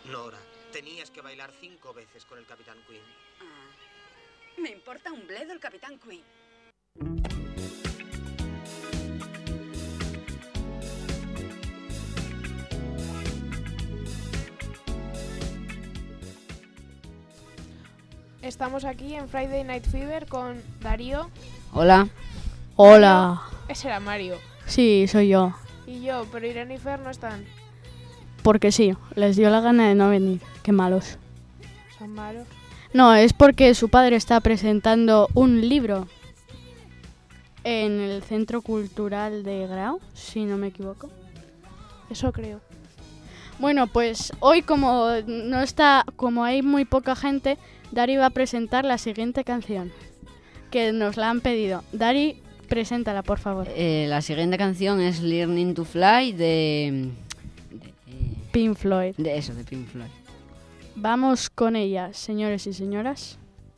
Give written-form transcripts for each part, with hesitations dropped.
Nora, tenías que bailar 5 veces con el Capitán Quinn. Me importa un bledo el Capitán Quinn. Estamos aquí en Friday Night Fever con Darío. Hola. Hola. Ese era Mario. Sí, soy yo. Y yo, pero Irene y Fer no están. Porque sí, les dio la gana de no venir. Qué malos. Son malos. No, es porque su padre está presentando un libro en el Centro Cultural de Grau, si no me equivoco. Eso creo. Bueno, pues hoy como hay muy poca gente, Dari va a presentar la siguiente canción que nos la han pedido. Dari, preséntala, por favor. La siguiente canción es Learning to Fly de Pink Floyd. De Pink Floyd. Vamos con ella, señores y señoras.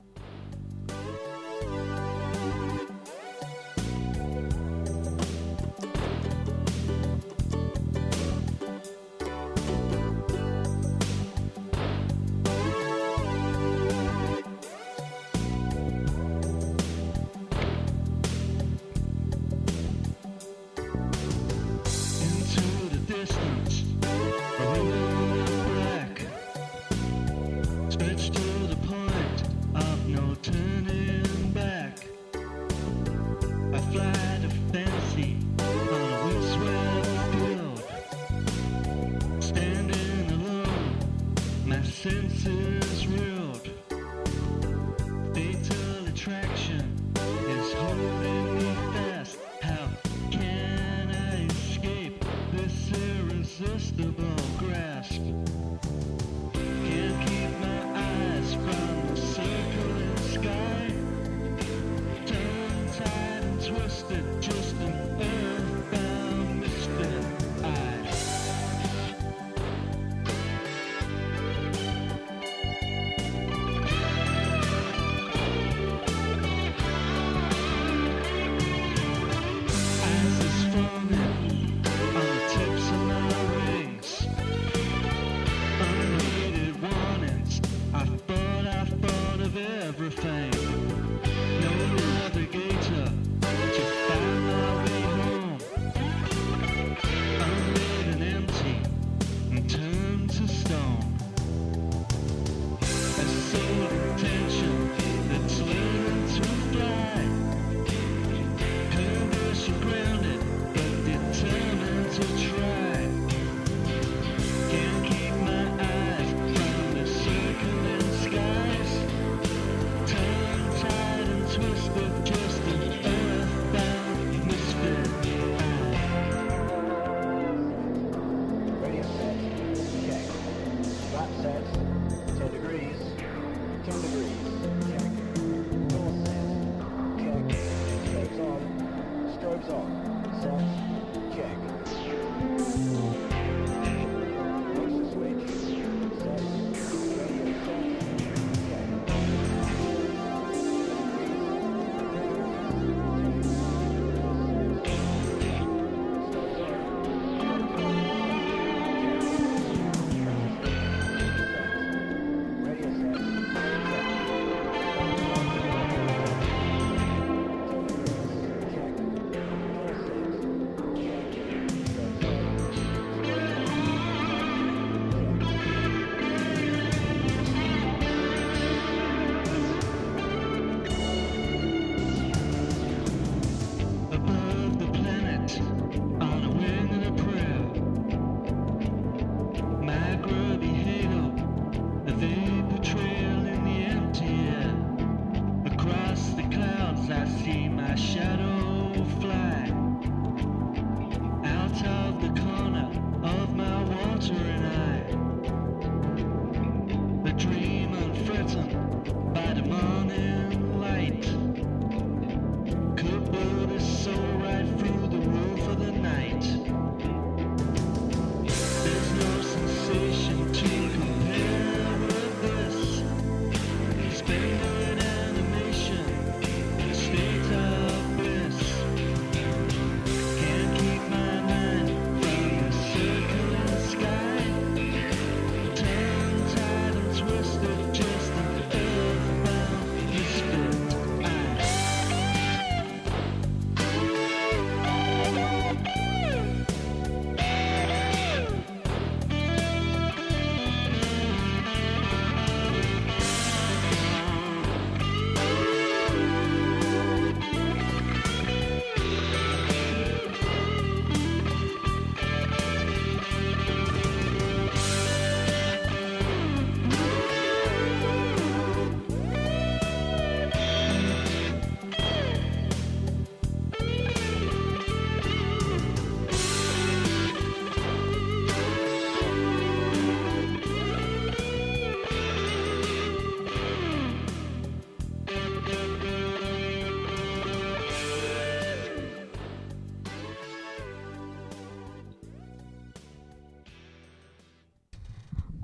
Senses reeled. Fatal attraction is holding me fast. How can I escape this irresistible grasp? Can't keep my eyes from the circling sky. Tongue-tied and twisted, just an earthbound misfit.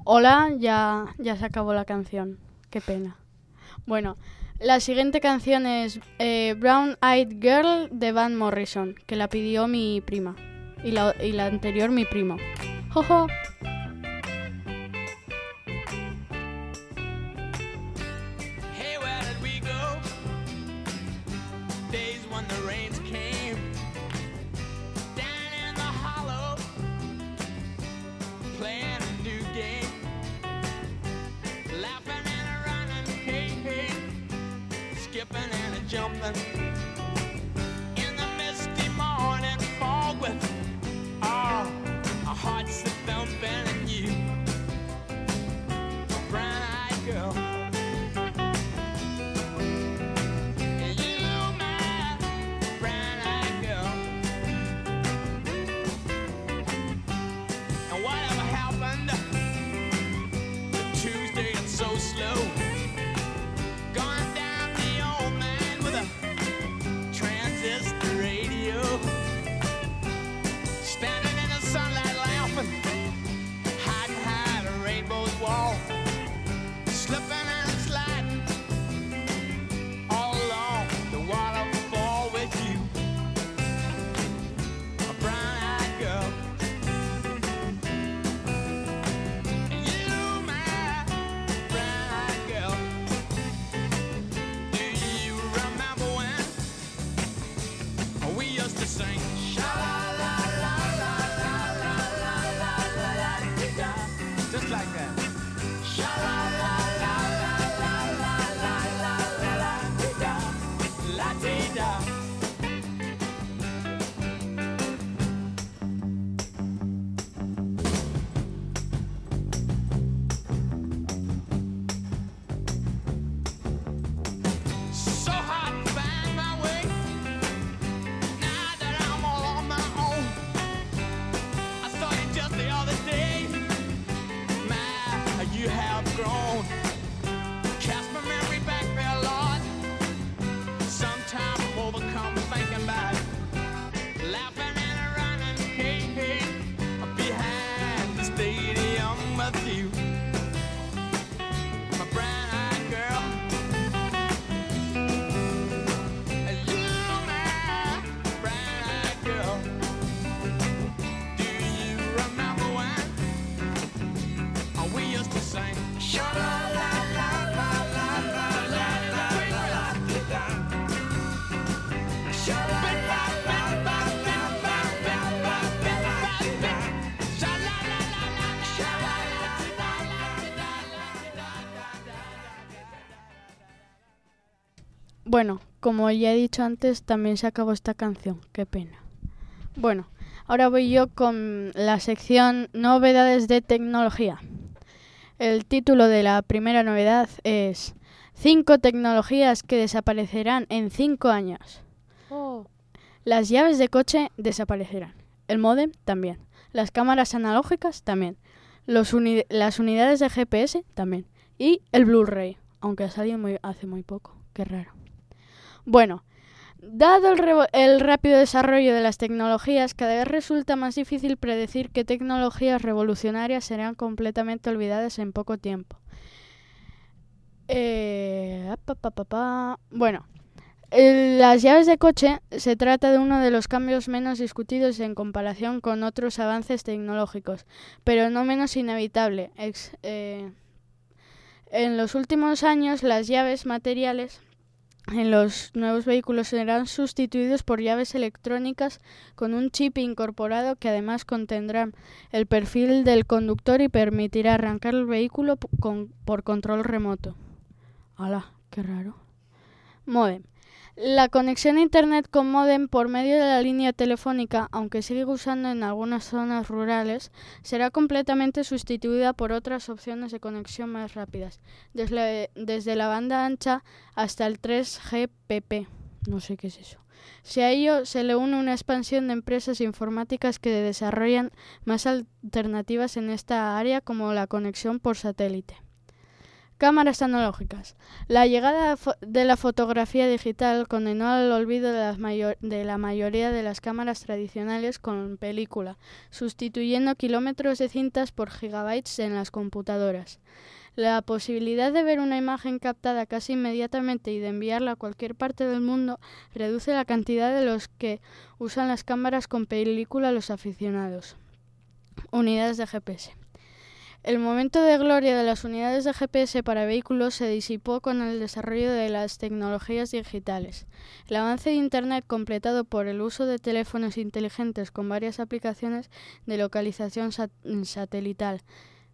Hola, ya se acabó la canción. Qué pena. Bueno, la siguiente canción es Brown Eyed Girl de Van Morrison, que la pidió mi prima. Y la anterior mi primo. ¡Jojo! Hey, where did we go? Days when the rains came down in the hollow, playing a new game, laughing and a running, hey, hey, skipping and a jumping in the misty morning fog with our hearts a thumping and you, a brown-eyed girl. So slow, going down the old man with a transistor radio, standing in the sunlight laughing, hiding behind a rainbow's wall, slipping and sliding all along the waterfall with you, a brown-eyed girl. Bueno, como ya he dicho antes, también se acabó esta canción. Qué pena. Bueno, ahora voy yo con la sección Novedades de Tecnología. El título de la primera novedad es 5 tecnologías que desaparecerán en 5 años. Oh. Las llaves de coche desaparecerán. El módem también. Las cámaras analógicas también. Las unidades de GPS también. Y el Blu-ray, aunque ha salido hace muy poco. Qué raro. Bueno, dado el rápido desarrollo de las tecnologías, cada vez resulta más difícil predecir qué tecnologías revolucionarias serán completamente olvidadas en poco tiempo. Bueno, las llaves de coche se trata de uno de los cambios menos discutidos en comparación con otros avances tecnológicos, pero no menos inevitable. En los últimos años, las llaves materiales en los nuevos vehículos serán sustituidos por llaves electrónicas con un chip incorporado que además contendrá el perfil del conductor y permitirá arrancar el vehículo por control remoto. ¡Hala! ¡Qué raro! Módem. La conexión a Internet con módem por medio de la línea telefónica, aunque sigue usando en algunas zonas rurales, será completamente sustituida por otras opciones de conexión más rápidas, desde la banda ancha hasta el 3GPP. No sé qué es eso. Si a ello se le une una expansión de empresas informáticas que desarrollan más alternativas en esta área, como la conexión por satélite. Cámaras analógicas. La llegada de la fotografía digital condenó al olvido de la mayoría de las cámaras tradicionales con película, sustituyendo kilómetros de cintas por gigabytes en las computadoras. La posibilidad de ver una imagen captada casi inmediatamente y de enviarla a cualquier parte del mundo reduce la cantidad de los que usan las cámaras con película a los aficionados. Unidades de GPS. El momento de gloria de las unidades de GPS para vehículos se disipó con el desarrollo de las tecnologías digitales. El avance de Internet, completado por el uso de teléfonos inteligentes con varias aplicaciones de localización satelital.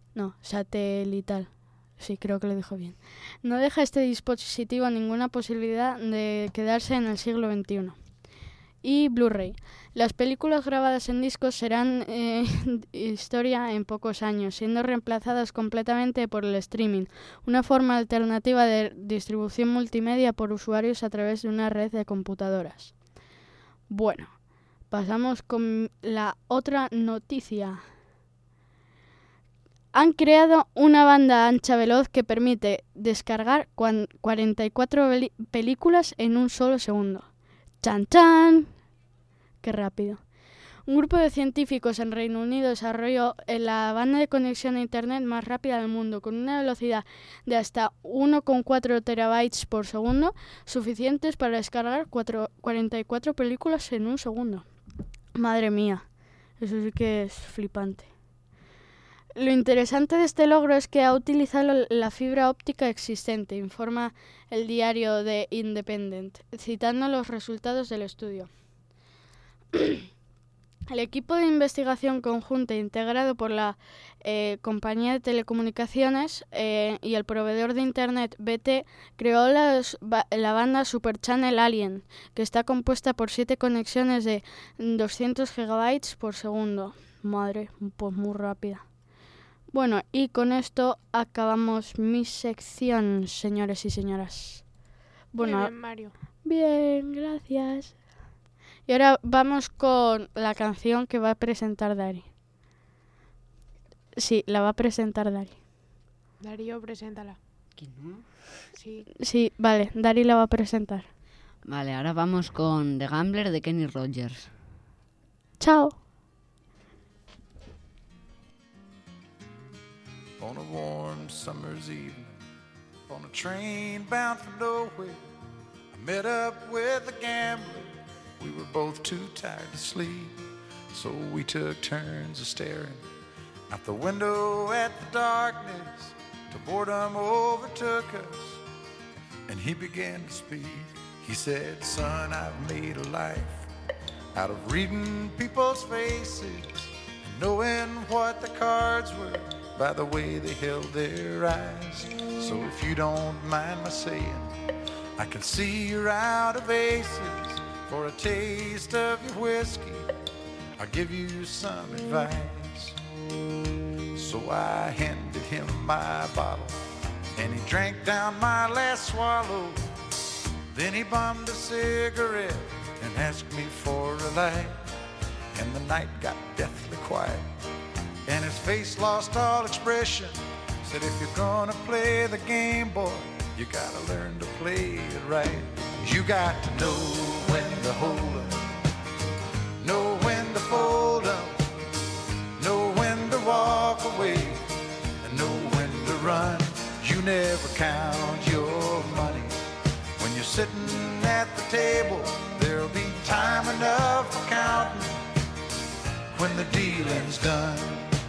Sí, creo que lo dijo bien. No deja a este dispositivo ninguna posibilidad de quedarse en el siglo XXI. Y Blu-ray. Las películas grabadas en discos serán historia en pocos años, siendo reemplazadas completamente por el streaming, una forma alternativa de distribución multimedia por usuarios a través de una red de computadoras. Bueno, pasamos con la otra noticia. Han creado una banda ancha veloz que permite descargar 44 películas en un solo segundo. ¡Chan, chan! ¡Qué rápido! Un grupo de científicos en Reino Unido desarrolló la banda de conexión a Internet más rápida del mundo, con una velocidad de hasta 1,4 terabytes por segundo, suficientes para descargar 44 películas en un segundo. Madre mía, eso sí que es flipante. Lo interesante de este logro es que ha utilizado la fibra óptica existente, informa el diario The Independent, citando los resultados del estudio. El equipo de investigación conjunta integrado por la compañía de telecomunicaciones y el proveedor de Internet BT creó la banda Super Channel Alien, que está compuesta por 7 conexiones de 200 gigabytes por segundo. Madre, pues muy rápida. Bueno, y con esto acabamos mi sección, señores y señoras. Bueno, Muy bien, Mario. Bien, gracias. Y ahora vamos con la canción que va a presentar Dari. Sí, la va a presentar Dari. Darío, preséntala. ¿Que no? Sí. Sí, vale, Dari la va a presentar. Vale, ahora vamos con The Gambler de Kenny Rogers. Chao. On a warm summer's evening, on a train bound for nowhere, I met up with a gambler. We were both too tired to sleep, so we took turns of staring out the window at the darkness till boredom overtook us, and he began to speak. He said, "Son, I've made a life out of reading people's faces and knowing what the cards were by the way they held their eyes. So if you don't mind my saying, I can see you're out of aces. For a taste of your whiskey, I'll give you some advice." So I handed him my bottle, and he drank down my last swallow. Then he bummed a cigarette and asked me for a light, and the night got deathly quiet, and his face lost all expression. Said, "If you're gonna play the game, boy, you gotta learn to play it right. You got to know when to hold up, know when to fold up, know when to walk away, and know when to run. You never count your money. When you're sitting at the table, there'll be time enough for counting when the dealing's done."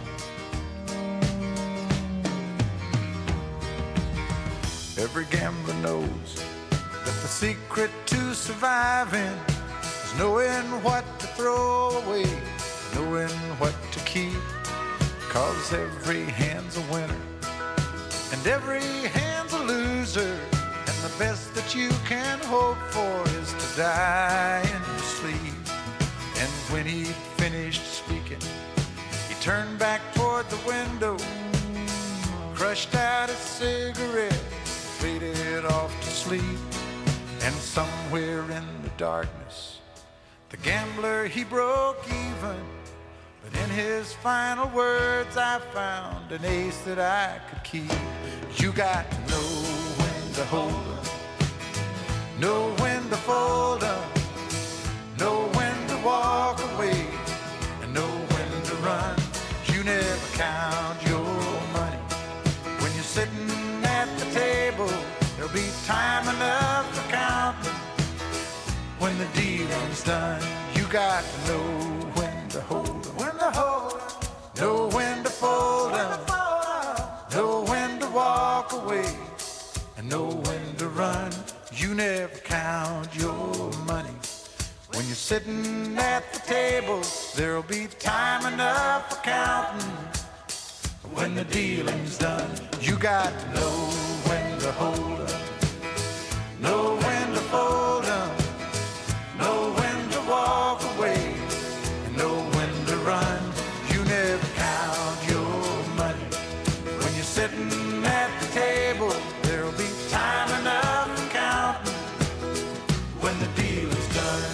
Every gambler knows that the secret to surviving is knowing what to throw away, knowing what to keep. 'Cause every hand's a winner and every hand's a loser, and the best that you can hope for is to die in your sleep. And when he finished speaking, he turned back toward the window, crushed out his cigarette, faded off to sleep. And somewhere in the darkness, the gambler, he broke even But in his final words I found an ace that I could keep. You got to know when to hold 'em, know when to fold 'em, know when to walk away, and know when to run. You never count your money when you're sitting at the table. There'll be time enough for counting when the dealing's done. You got to know when to hold 'em, when to hold 'em, know when to fold 'em, know when to walk away, and know when to run. You never count your money when you're sitting at the table. There'll be time enough for counting when the dealing's done. You got to know when to hold 'em, know when to fold 'em, know when to walk away, and know when to run. You never count your money when you're sitting at the table. There'll be time enough for counting when the deal is done.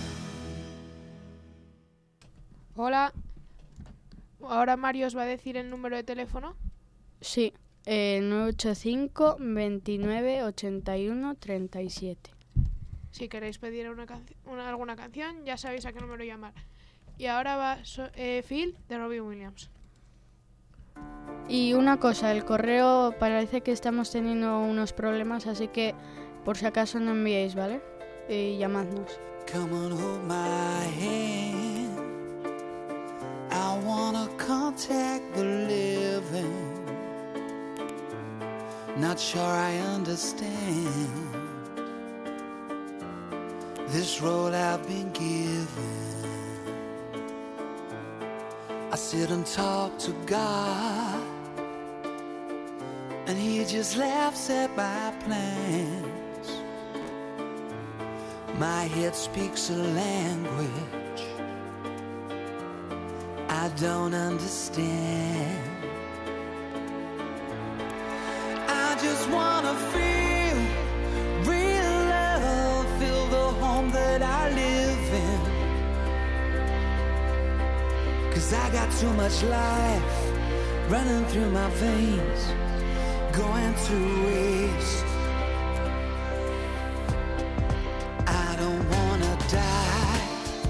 Hola. Ahora Mario os va a decir el número de teléfono. Sí, 985 29 81 37. Si queréis pedir alguna canción, ya sabéis a qué número llamar. Y ahora va Phil de Robbie Williams. Y una cosa, el correo parece que estamos teniendo unos problemas, así que por si acaso no enviéis, ¿vale? Y llamadnos. Come on, hold my hand. I wanna contact the living. Not sure I understand this role I've been given. I sit and talk to God, and He just laughs at my plans. My head speaks a language I don't understand. I just wanna feel real love, feel the home that I live in. 'Cause I got too much life running through my veins, going to waste. I don't wanna die,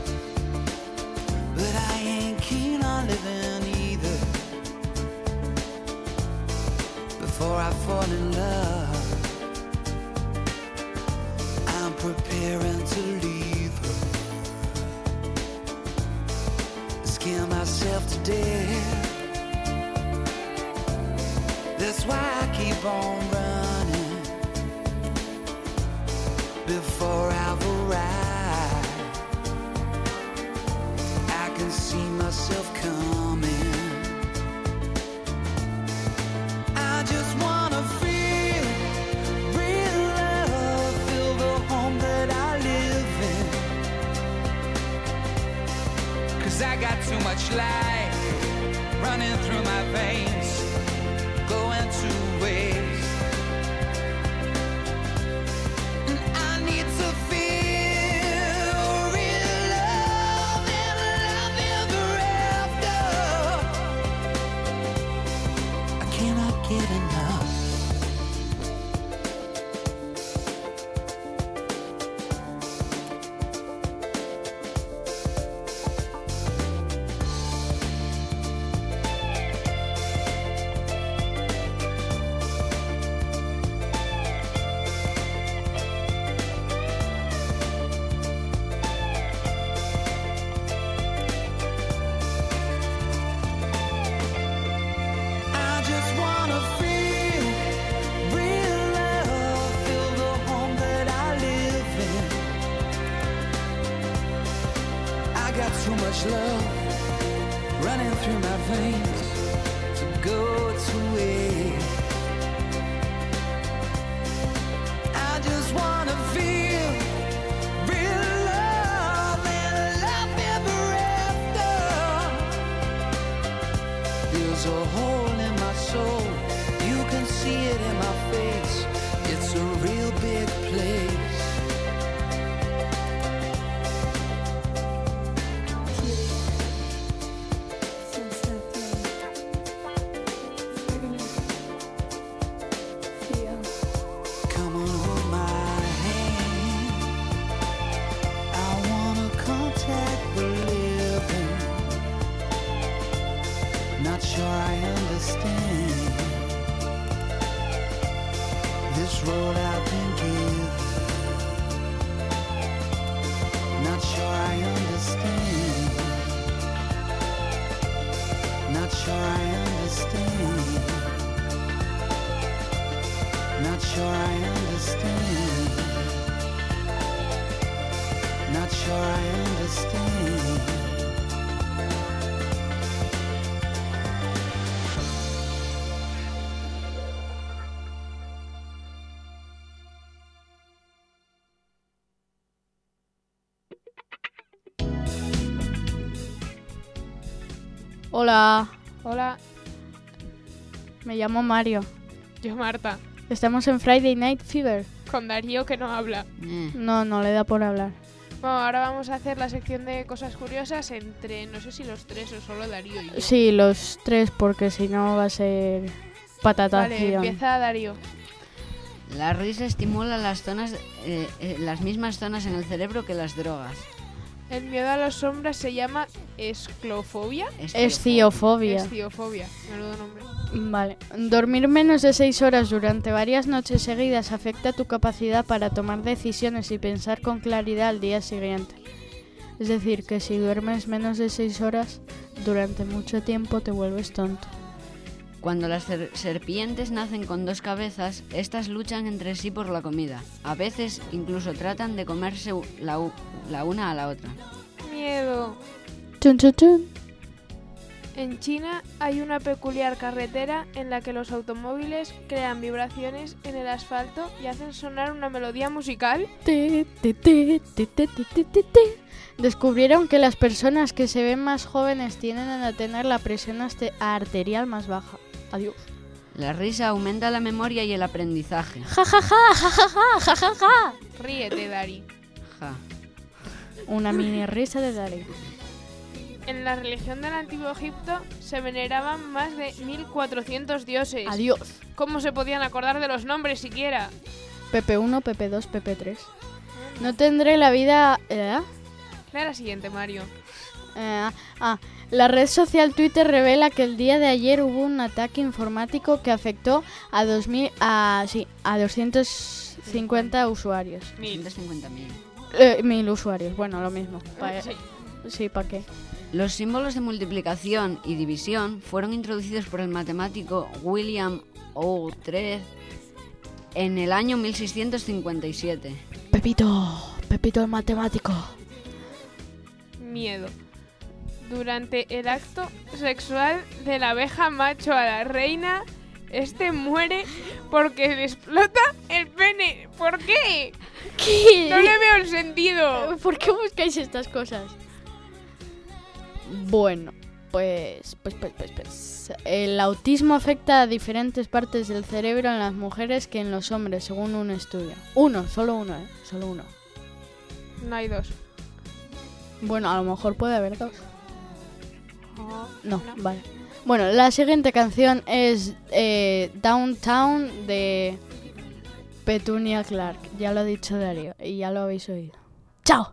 but I ain't keen on living either. Before I fall in love, I'm preparing to leave her, scare myself to death. That's why I keep on running before I've arrived. I can see myself coming. I just wanna feel real love, feel the home that I live in. 'Cause I got too much life running through my veins, going to waste. And I need to feel real love and love ever after. I cannot get enough. I just wanna feel real love, feel the home that I live in. I got too much love running through my veins to go to waste. I just wanna feel real love and love ever after. There's a hole in my soul, you can see it in my face. It's a real big place. all I can give. Not sure I understand. Not sure I understand. Not sure I understand. Not sure I understand. Hola, Hola, me llamo Mario. yo Marta, Estamos en Friday Night Fever. con Darío que no habla. No le da por hablar. Bueno, ahora vamos a hacer la sección de cosas curiosas entre, no sé si los tres o solo Darío y yo. Sí, los tres, porque si no va a ser Vale, patatación. empieza Darío. La risa estimula las mismas zonas en el cerebro que las drogas. El miedo a las sombras se llama esclofobia. Esciofobia. Esciofobia, menudo nombre. Vale. Dormir menos de 6 horas durante varias noches seguidas afecta tu capacidad para tomar decisiones y pensar con claridad al día siguiente. Es decir, que si duermes menos de 6 horas durante mucho tiempo te vuelves tonto. Cuando las serpientes nacen con 2 cabezas, estas luchan entre sí por la comida. A veces incluso tratan de comerse la una a la otra. Miedo. Chun, chun, chun. En China hay una peculiar carretera en la que los automóviles crean vibraciones en el asfalto y hacen sonar una melodía musical. Ti, ti, ti, ti, ti, ti, ti, ti, ti. Descubrieron que las personas que se ven más jóvenes tienden a tener la presión arterial más baja. Adiós. La risa aumenta la memoria y el aprendizaje. Ja, ja, ja, ja, ja, ja, ja, ja, ja. Ríete, Dari. Ja. Una mini risa de Dari. En la religión del Antiguo Egipto se veneraban más de 1400 dioses. Adiós. ¿Cómo se podían acordar de los nombres siquiera? PP1, PP2, PP3. No tendré la vida... Lea la siguiente, Mario. La red social Twitter revela que el día de ayer hubo un ataque informático que afectó a 250 usuarios. 150.000. 1000 usuarios, bueno, lo mismo. Sí, ¿para qué? Los símbolos de multiplicación y división fueron introducidos por el matemático William Outred en el año 1657. Pepito el matemático. Miedo. Durante el acto sexual de la abeja macho a la reina, este muere porque le explota el pene. ¿Por qué? ¿Qué? No le veo el sentido. ¿Por qué buscáis estas cosas? Bueno, pues. El autismo afecta a diferentes partes del cerebro en las mujeres que en los hombres, según un estudio. Solo uno. No hay dos. Bueno, a lo mejor puede haber dos. No, vale. Bueno, la siguiente canción es Downtown de Petunia Clark. Ya lo ha dicho Darío y ya lo habéis oído. ¡Chao!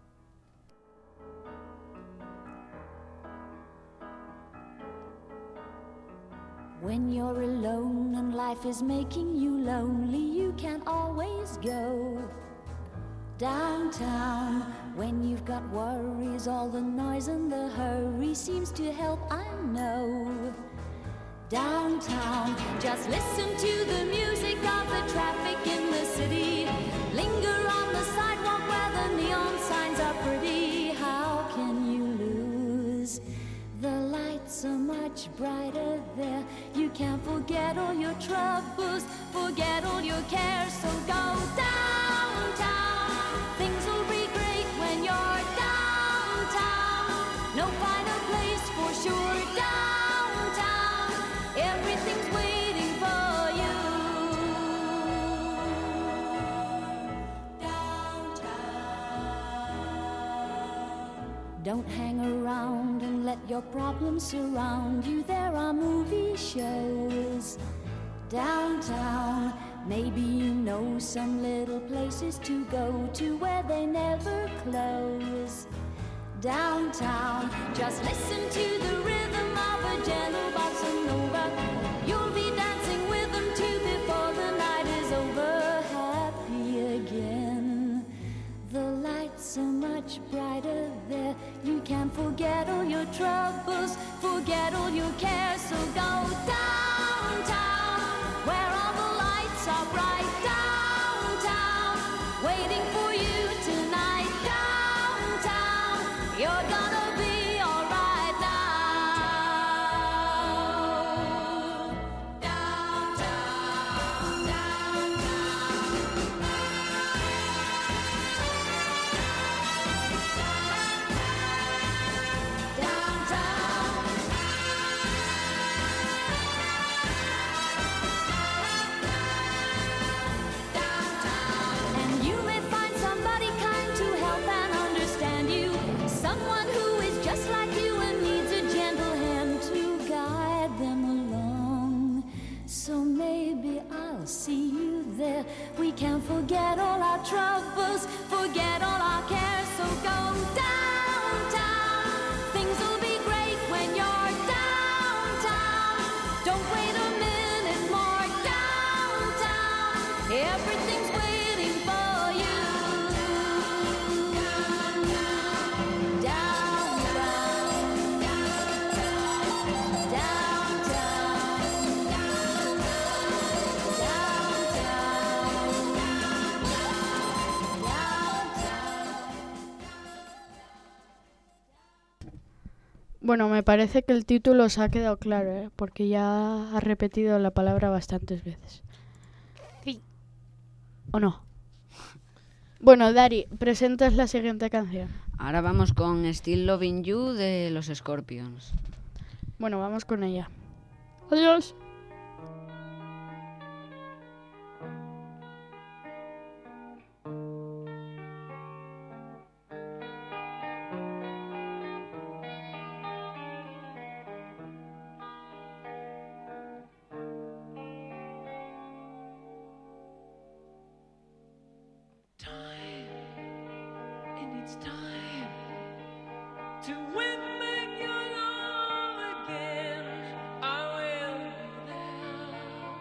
When you're alone and life is making you lonely, you can always go downtown. When you've got worries, all the noise and the hurry seems to help, I know. Downtown, just listen to the music of the traffic in the city. Linger on the sidewalk where the neon signs are pretty. How can you lose? The lights are much brighter there. You can't forget all your troubles, forget all your cares. So go downtown. Things will be great when you're downtown. No finer place for sure. Downtown, everything's waiting for you. Downtown. Don't hang around and let your problems surround you. There are movie shows downtown. Maybe you know some little places to go to where they never close. Downtown, just listen to the rhythm of a gentle bossa nova. You'll be dancing with them too before the night is over. So maybe I'll see you there. We can forget all our troubles, forget all our cares. So go downtown. Things will be great when you're downtown. Don't wait a minute more. Downtown. Everything's waiting for you. Bueno, me parece que el título os ha quedado claro, ¿eh? Porque ya ha repetido la palabra bastantes veces. Sí. ¿O no? Bueno, Dari, presentas la siguiente canción. Ahora vamos con Still Loving You de los Scorpions. Bueno, vamos con ella. Adiós. It's time to win back your love again. I will be there.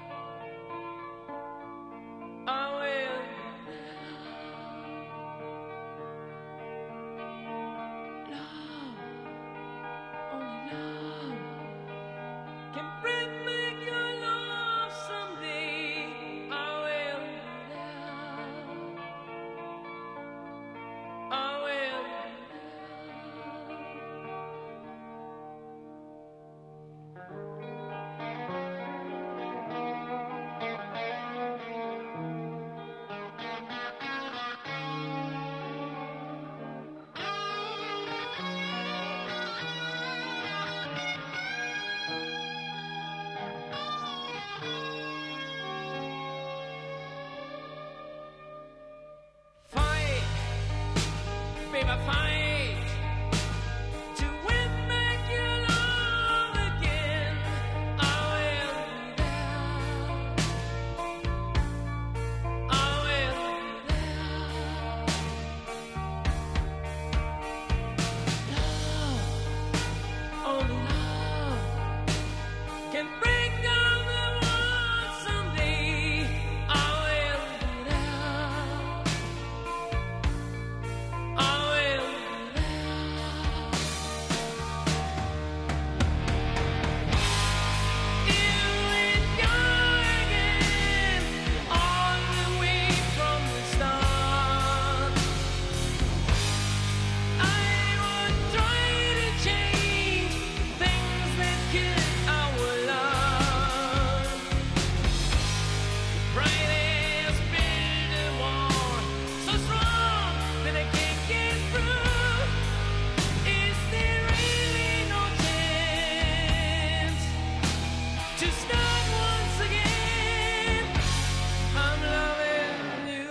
I will be there. Love, only love can bring back your love someday. I will be there. I will. Fight, baby, fight to win back your love again. I will be there. I will be there. Love, only love can bring down the world someday. I will be there. I will be there. Here we go again, all the way from the start. I would try to change things that kill our love. Right has built a wall so strong that I can't get through. Is there really no chance to start once again? I'm loving you.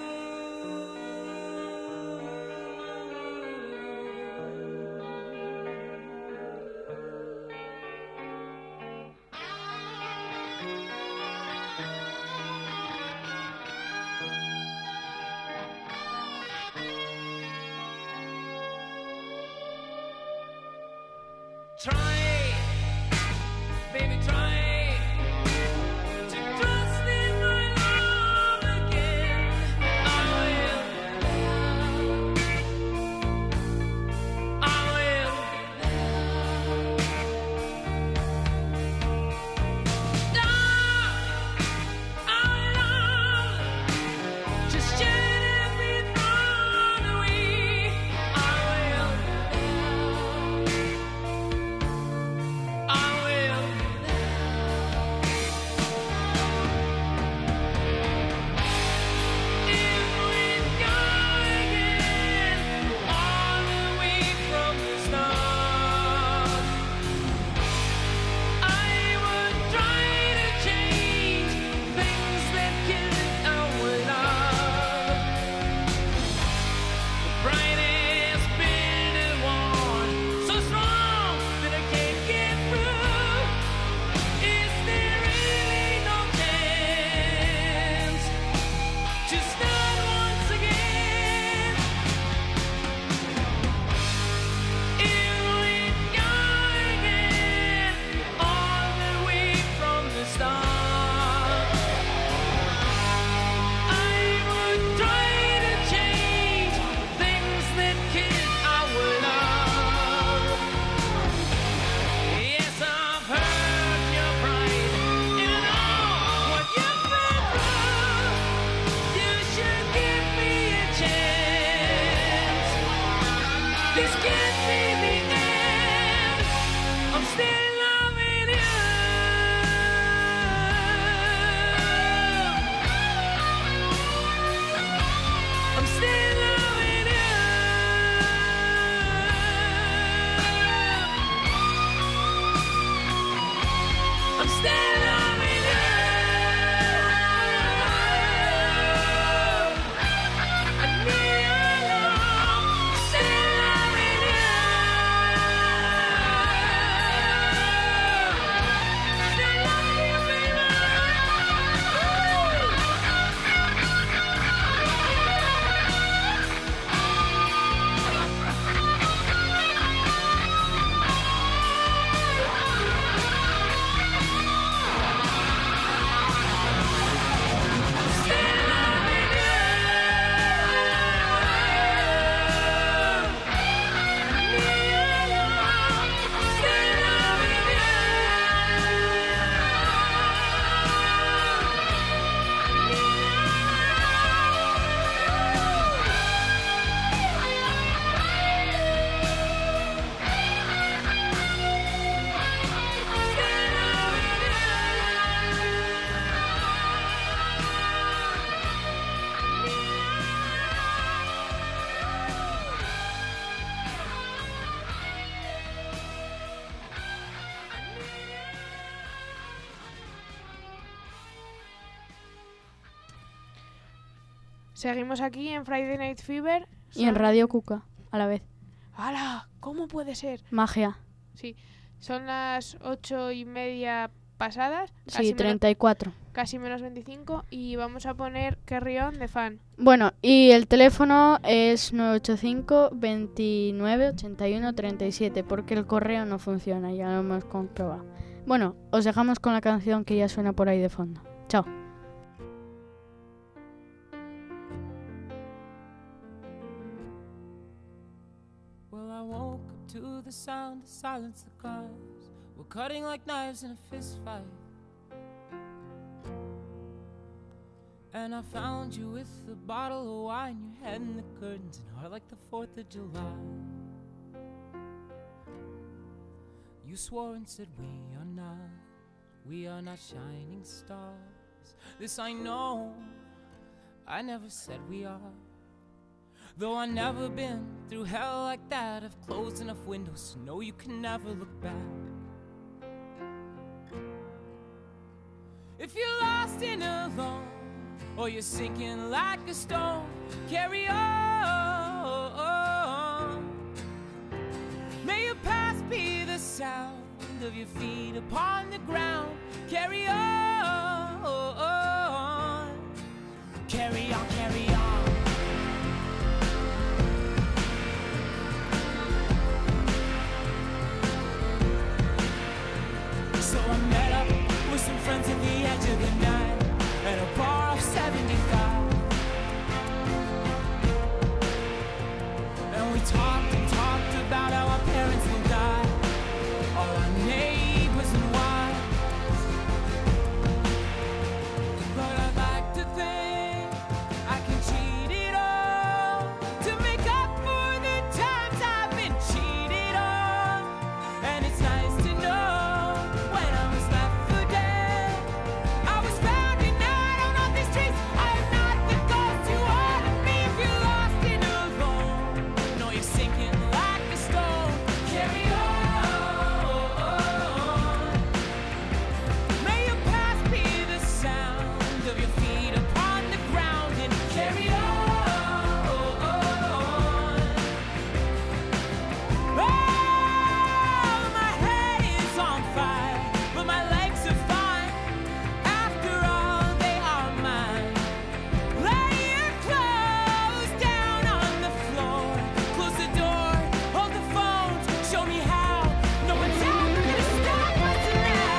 Try, baby, try to trust in my love again. I will be there. I will be there. Seguimos aquí en Friday Night Fever. Y en Radio Cuca, a la vez. ¡Hala! ¿Cómo puede ser? Magia. Sí, son las 8:30 pasadas. Sí, 34. Casi menos 25. Y vamos a poner Carry On de Fan. Bueno, y el teléfono es 985 29 81 37, porque el correo no funciona, ya lo hemos comprobado. Bueno, os dejamos con la canción que ya suena por ahí de fondo. Chao. Well, I woke up to the sound of silence. The cars were cutting like knives in a fist fight. And I found you with a bottle of wine, your head in the curtains, and heart like the 4th of July. You swore and said we are not shining stars. This I know, I never said we are. Though I've never been through hell like that, I've closed enough windows to know you can never look back. If you're lost and alone, or you're sinking like a stone, carry on. May your past be the sound of your feet upon the ground. Carry on. Carry on, carry on. So I met up with some friends at the edge of the night, at a bar off 75. And we talked and talked about how our parents will die, all our neighbors and wives. But I'd like to think I can cheat it all to make up for the times I've been cheated on. And it's nice to know when I was left for dead, I was found and out on all these streets. I am not the ghost you ought to be. If you're lost and alone, know you're sinking like a stone. Carry on. May your past be the sound of your feet upon the ground, and carry on. Oh, my head is on fire, but my legs are fine. After all, they are mine. Lay your clothes down on the floor. Close the door, hold the phone, show me how. No one's ever gonna stop us now.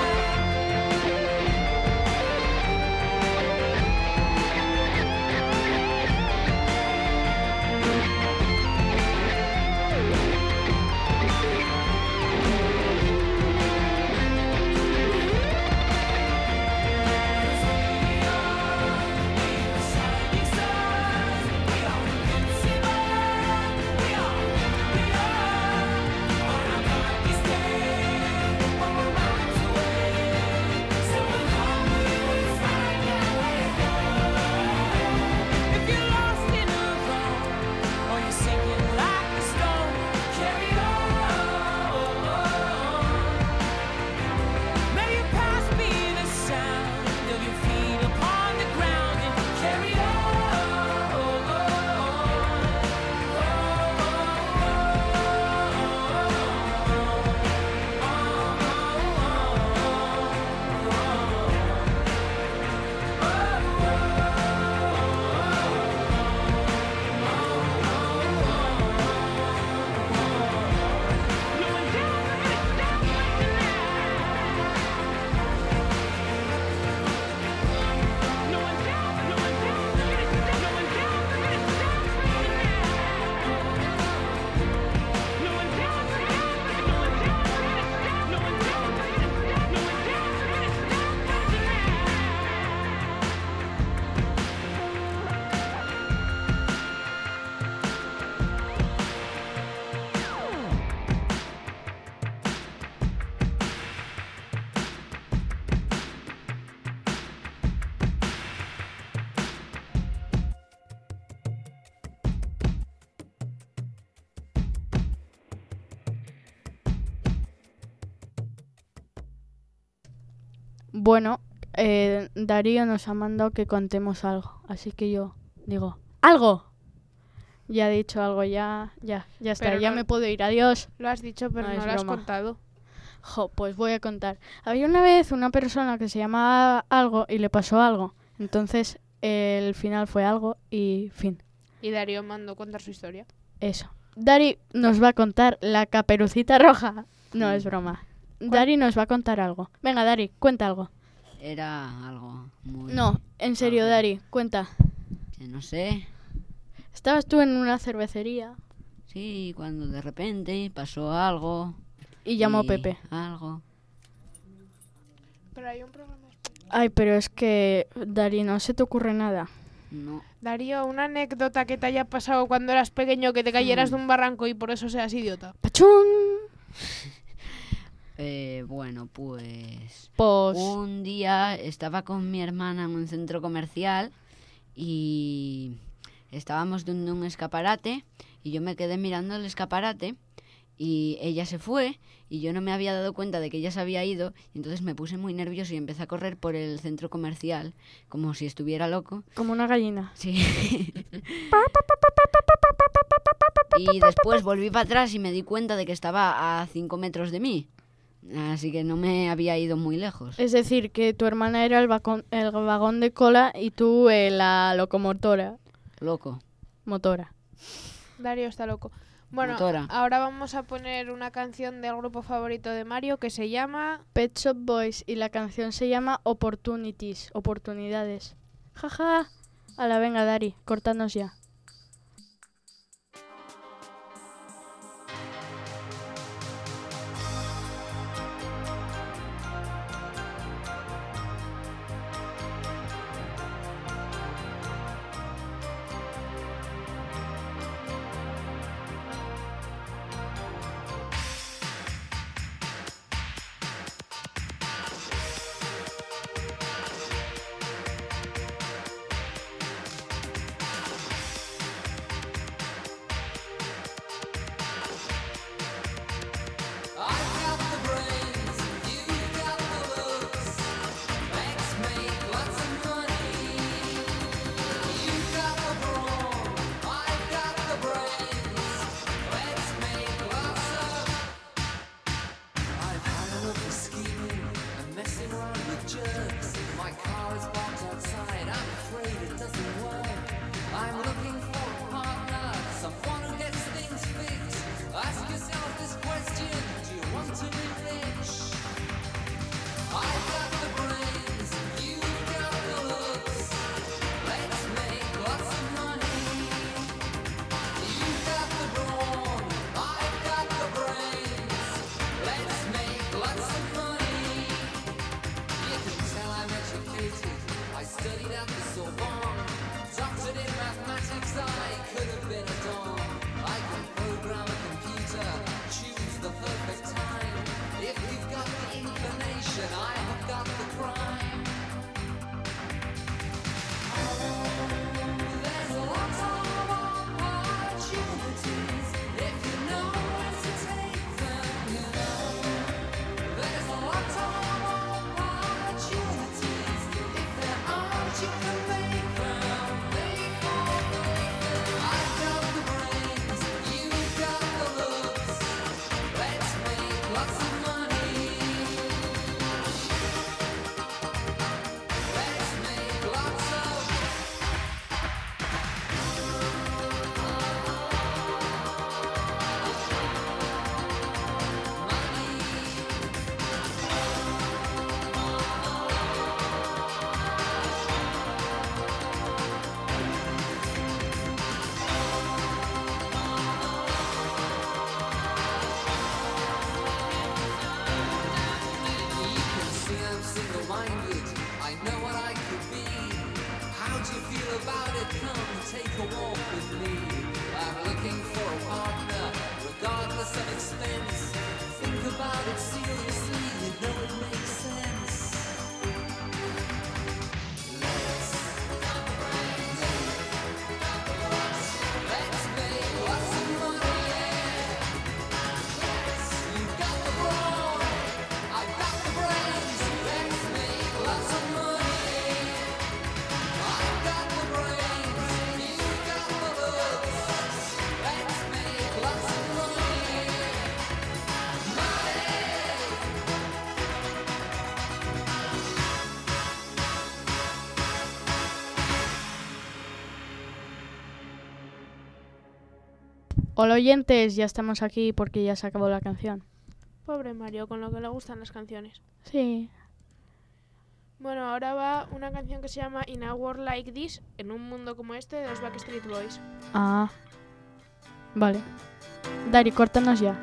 If you're lost and alone, or you're sinking like a stone, carry on. May your past be the sound of your feet upon the ground, and carry Bueno, Darío nos ha mandado que contemos algo, así que yo digo, ¡Algo! Ya he dicho algo, ya está, Pero ya no- me puedo ir, adiós. Lo has dicho, pero No, no es lo has broma. contado. Jo, pues voy a contar. Había una vez una persona que se llamaba algo y le pasó algo. Entonces el final fue algo y fin. Y Darío mandó contar su historia. Eso. Dari nos va a contar la Caperucita Roja. No, es broma. Dari nos va a contar algo. Venga, Dari, cuenta algo. Era algo muy... No, en serio, ver. Dari, cuenta. que no sé. Estabas tú en una cervecería Sí, cuando de repente pasó algo. y llamó Pepe. Algo. Pero hay un problema. Ay, pero es que, Dari, no se te ocurre nada. No. Darío, una anécdota que te haya pasado cuando eras pequeño, que te cayeras de un barranco y por eso seas idiota. ¡Pachún! Bueno, pues... Pues... Un día estaba con mi hermana en un centro comercial y estábamos en un escaparate y yo me quedé mirando el escaparate y ella se fue y yo no me había dado cuenta de que ella se había ido y entonces me puse muy nervioso y empecé a correr por el centro comercial como si estuviera loco. Como una gallina. Sí. Y después volví para atrás y me di cuenta de que estaba a 5 metros de mí. Así que no me había ido muy lejos. Es decir, que tu hermana era el vagón de cola y tú la locomotora. Loco. Motora. Darío está loco. Bueno, Motora. ahora vamos a poner una canción del grupo favorito de Mario que se llama... Pet Shop Boys y la canción se llama Opportunities, oportunidades. Jaja. Ala, venga, Dari, cortanos ya. You got Hola oyentes, ya estamos aquí porque ya se acabó la canción. Pobre Mario, con lo que le gustan las canciones. Sí. Bueno, ahora va una canción que se llama In a World Like This, en un mundo como este, de los Backstreet Boys. Ah. Vale. Dari, córtanos ya.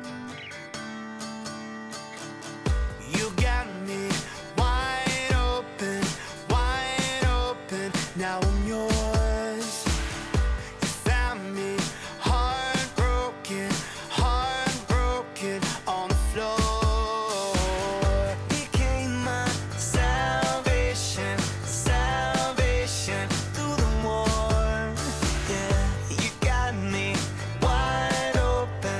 You got me wide open, now I'm yours. You found me heartbroken on the floor. Became my salvation through the war. Yeah, you got me wide open,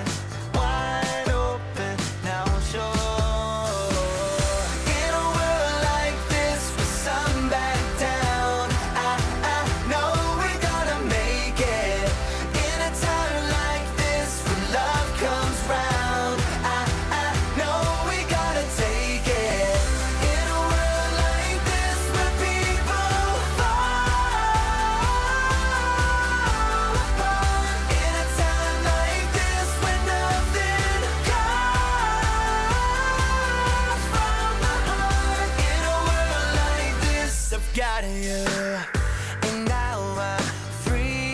now I'm sure. In a world like this with some back down, I know we're gonna make it. In a time like this when love comes round, I know we gotta take it. In a world like this where people fall apart. In a time like this when nothing comes from the heart. In a world like this, I've got you. And now I'm free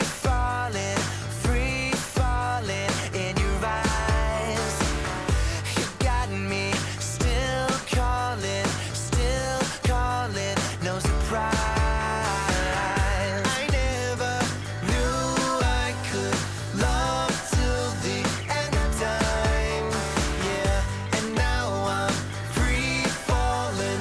falling in your eyes. You got me still calling, no surprise. I never knew I could love till the end of time. Yeah, and now I'm free falling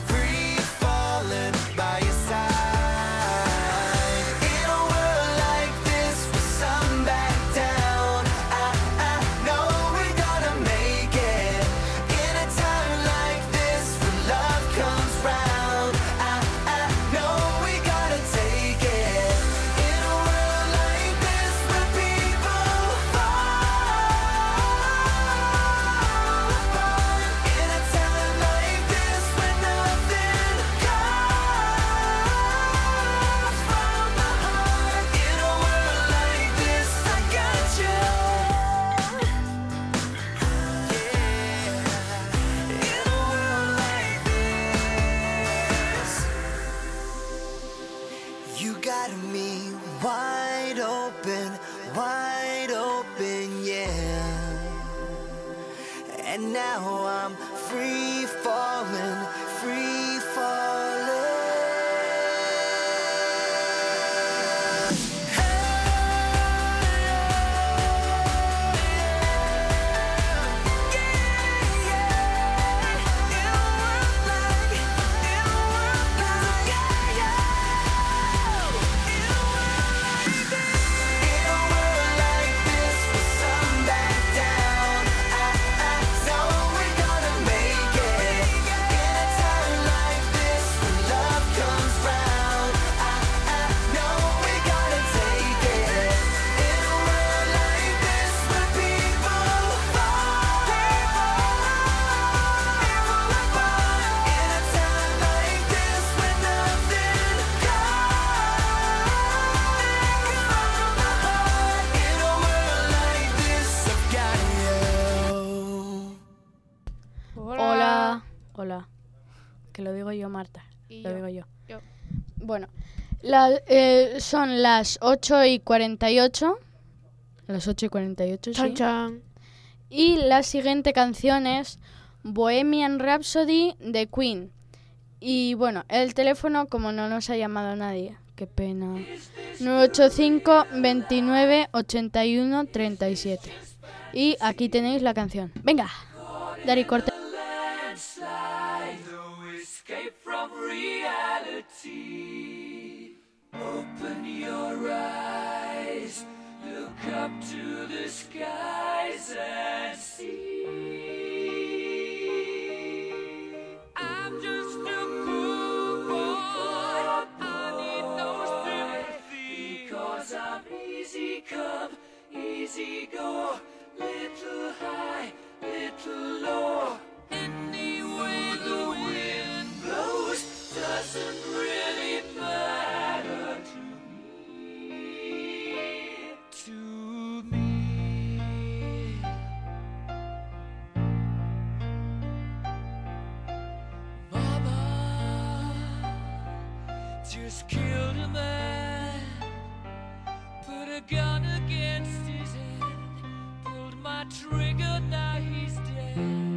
by your side. In a world like this with some back down, I know we're gonna make it. In a time like this when love comes round, I know we gotta take it. In a world like this where people fall apart. In a time like this when nothing comes from the heart. In a world like this, I got you. In a world like this, you got me wide open, yeah. And now I'm free falling. Hola. Que lo digo yo, Marta. Y lo yo. digo yo. Yo. Bueno, son las 8:48. Las 8:48, Chan, sí. chan. Y la siguiente canción es Bohemian Rhapsody de Queen. Y bueno, el teléfono, como no nos ha llamado nadie, qué pena. 985 29 81 37. Y aquí tenéis la canción. Venga, Dari, corta. No escape from reality. Open your eyes, look up to the skies and see. I'm just a poor boy, I need no sympathy, because I'm easy come, easy go, little high, little low. just killed a man, put a gun against his head, pulled my trigger, now he's dead.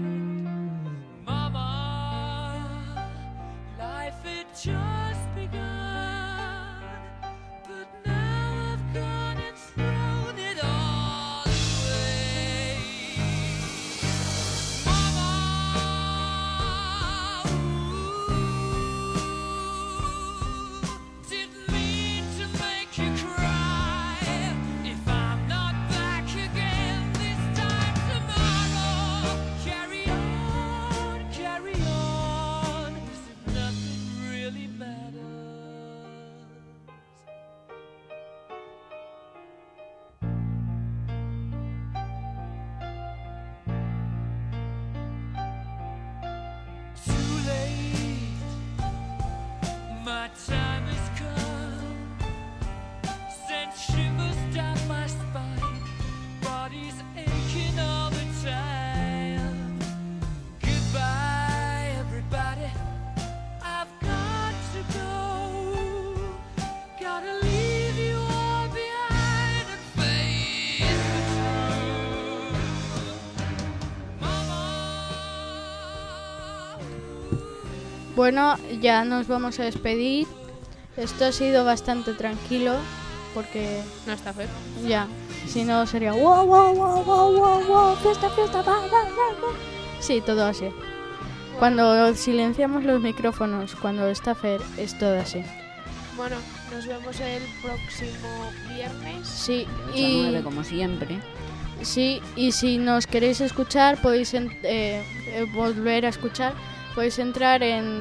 Mama, life had just begun, but now I've gone and thrown it all away. Mama, didn't mean to make you cry. If I'm not back again this time tomorrow, carry on, as if nothing really matters. Too late, my time has come. Sent shivers down my spine, body's aching all the time. Goodbye, everybody, I've got to go. Gotta leave you all behind and face the truth. Mama. Bueno, ya nos vamos a despedir. Esto ha sido bastante tranquilo porque No está feo. ya, si no sería wow, wow, wow, wow, wow, wow, fiesta, fiesta, va, va, va, va. Sí, todo así. Cuando silenciamos los micrófonos, cuando está Fer, es todo así. Bueno, nos vemos el próximo viernes. Sí, 8 a y 9, como siempre. sí, y si nos queréis escuchar, podéis volver a escuchar, podéis entrar en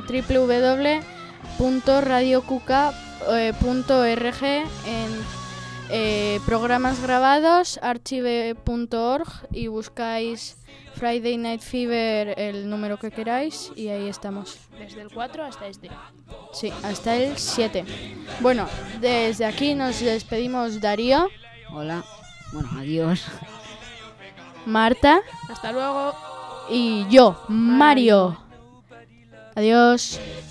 www.radiocuca.org, en programas grabados, archive.org, y buscáis Friday Night Fever, el número que queráis, y ahí estamos. Desde el 4 hasta este. Sí, hasta el 7. Bueno, desde aquí nos despedimos Darío, Hola. Bueno, adiós. Marta Hasta luego. y yo, Mario. Adiós.